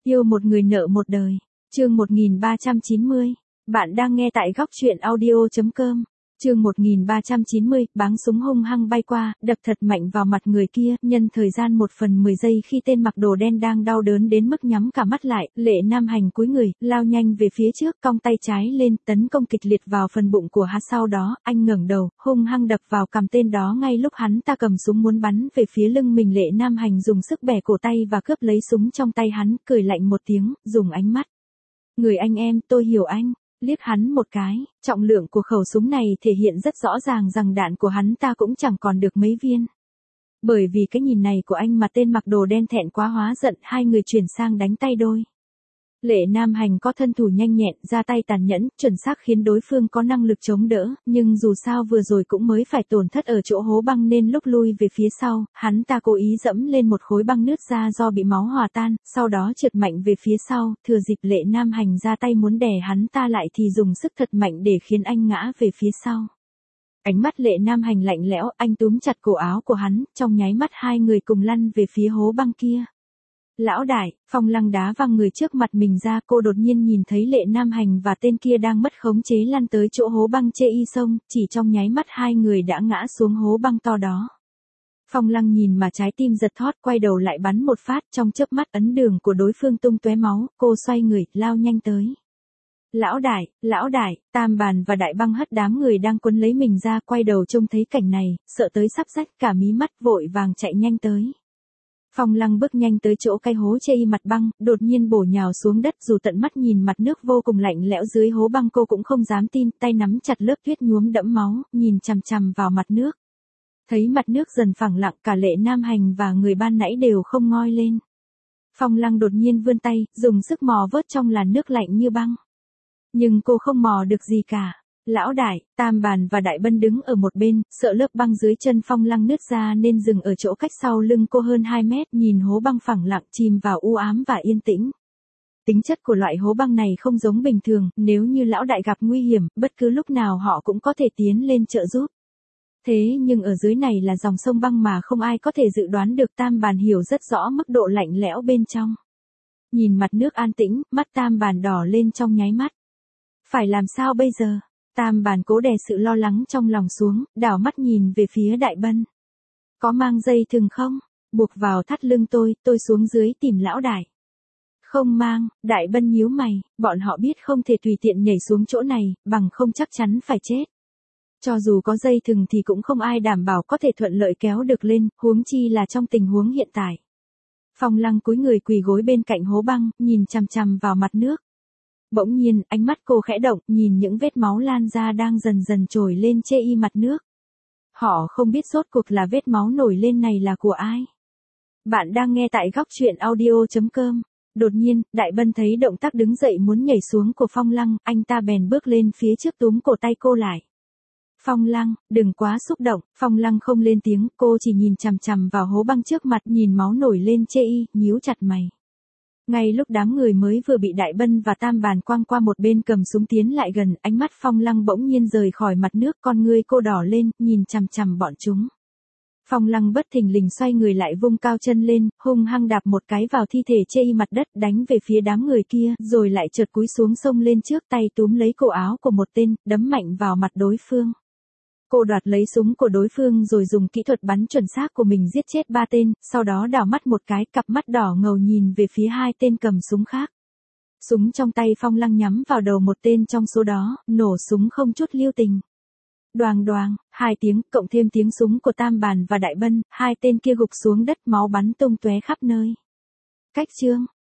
Yêu một người nợ một đời. Chương 1390. Bạn đang nghe tại góc truyện audio.com. Chương 1390, báng súng hung hăng bay qua, đập thật mạnh vào mặt người kia, nhân thời gian 1/10 giây khi tên mặc đồ đen đang đau đớn đến mức nhắm cả mắt lại, Lệ Nam Hành cúi người, lao nhanh về phía trước, cong tay trái lên, tấn công kịch liệt vào phần bụng của hắn. Sau đó, anh ngẩng đầu, hung hăng đập vào cằm tên đó ngay lúc hắn ta cầm súng muốn bắn về phía lưng mình. Lệ Nam Hành dùng sức bẻ cổ tay và cướp lấy súng trong tay hắn, cười lạnh một tiếng, dùng ánh mắt. Người anh em, tôi hiểu anh. Liếc hắn một cái, trọng lượng của khẩu súng này thể hiện rất rõ ràng rằng đạn của hắn ta cũng chẳng còn được mấy viên. Bởi vì cái nhìn này của anh mà tên mặc đồ đen thẹn quá hóa giận, hai người chuyển sang đánh tay đôi. Lệ Nam Hành có thân thủ nhanh nhẹn, ra tay tàn nhẫn, chuẩn xác khiến đối phương có năng lực chống đỡ, nhưng dù sao vừa rồi cũng mới phải tổn thất ở chỗ hố băng nên lúc lui về phía sau, hắn ta cố ý dẫm lên một khối băng nứt ra do bị máu hòa tan, sau đó trượt mạnh về phía sau, thừa dịp Lệ Nam Hành ra tay muốn đè hắn ta lại thì dùng sức thật mạnh để khiến anh ngã về phía sau. Ánh mắt Lệ Nam Hành lạnh lẽo, anh túm chặt cổ áo của hắn, trong nháy mắt hai người cùng lăn về phía hố băng kia. Lão đại, Phong Lăng đá văng người trước mặt mình ra, cô đột nhiên nhìn thấy Lệ Nam Hành và tên kia đang mất khống chế lăn tới chỗ hố băng chê y sông, chỉ trong nháy mắt hai người đã ngã xuống hố băng to đó. Phong Lăng nhìn mà trái tim giật thót, quay đầu lại bắn một phát, trong chớp mắt ấn đường của đối phương tung tóe máu, cô xoay người, lao nhanh tới. Lão đại, Tam Bàn và Đại Băng hất đám người đang quấn lấy mình ra, quay đầu trông thấy cảnh này, sợ tới sắp rách cả mí mắt, vội vàng chạy nhanh tới. Phong Lăng bước nhanh tới chỗ cái hố chê y mặt băng, đột nhiên bổ nhào xuống đất, dù tận mắt nhìn mặt nước vô cùng lạnh lẽo dưới hố băng cô cũng không dám tin, tay nắm chặt lớp tuyết nhuốm đẫm máu, nhìn chằm chằm vào mặt nước. Thấy mặt nước dần phẳng lặng, cả Lệ Nam Hành và người ban nãy đều không ngoi lên. Phong Lăng đột nhiên vươn tay, dùng sức mò vớt trong làn nước lạnh như băng. Nhưng cô không mò được gì cả. Lão đại, Tam Bàn và Đại Bân đứng ở một bên, sợ lớp băng dưới chân Phong Lăng nứt ra nên dừng ở chỗ cách sau lưng cô hơn 2 mét, nhìn hố băng phẳng lặng chìm vào u ám và yên tĩnh. Tính chất của loại hố băng này không giống bình thường, nếu như lão đại gặp nguy hiểm, bất cứ lúc nào họ cũng có thể tiến lên trợ giúp. Thế nhưng ở dưới này là dòng sông băng mà không ai có thể dự đoán được. Tam Bàn hiểu rất rõ mức độ lạnh lẽo bên trong. Nhìn mặt nước an tĩnh, mắt Tam Bàn đỏ lên trong nháy mắt. Phải làm sao bây giờ? Tam Bàn cố đè sự lo lắng trong lòng xuống, đảo mắt nhìn về phía Đại Bân. Có mang dây thừng không? Buộc vào thắt lưng tôi xuống dưới tìm lão đại. Không mang, Đại Bân nhíu mày, bọn họ biết không thể tùy tiện nhảy xuống chỗ này, bằng không chắc chắn phải chết. Cho dù có dây thừng thì cũng không ai đảm bảo có thể thuận lợi kéo được lên, huống chi là trong tình huống hiện tại. Phong Lăng cúi người quỳ gối bên cạnh hố băng, nhìn chằm chằm vào mặt nước. Bỗng nhiên, ánh mắt cô khẽ động, nhìn những vết máu lan ra đang dần dần trồi lên chê y mặt nước. Họ không biết rốt cuộc là vết máu nổi lên này là của ai. Bạn đang nghe tại góc truyện audio.com. Đột nhiên, Đại Bân thấy động tác đứng dậy muốn nhảy xuống của Phong Lăng, anh ta bèn bước lên phía trước túm cổ tay cô lại. Phong Lăng, đừng quá xúc động. Phong Lăng không lên tiếng, cô chỉ nhìn chằm chằm vào hố băng trước mặt, nhìn máu nổi lên chê y, nhíu chặt mày. Ngay lúc đám người mới vừa bị Đại Bân và Tam Bàn quăng qua một bên cầm súng tiến lại gần, ánh mắt Phong Lăng bỗng nhiên rời khỏi mặt nước, con ngươi cô đỏ lên, nhìn chằm chằm bọn chúng. Phong Lăng bất thình lình xoay người lại, vung cao chân lên, hung hăng đạp một cái vào thi thể chê y mặt đất, đánh về phía đám người kia, rồi lại chợt cúi xuống xông lên trước, tay túm lấy cổ áo của một tên, đấm mạnh vào mặt đối phương. Cô đoạt lấy súng của đối phương rồi dùng kỹ thuật bắn chuẩn xác của mình giết chết 3 tên, sau đó đảo mắt một cái, cặp mắt đỏ ngầu nhìn về phía 2 tên cầm súng khác. Súng trong tay Phong Lăng nhắm vào đầu một tên trong số đó, nổ súng không chút lưu tình. Đoàng đoàng, 2 tiếng, cộng thêm tiếng súng của Tam Bàn và Đại Bân, 2 tên kia gục xuống đất, máu bắn tung tóe khắp nơi. Cách chương,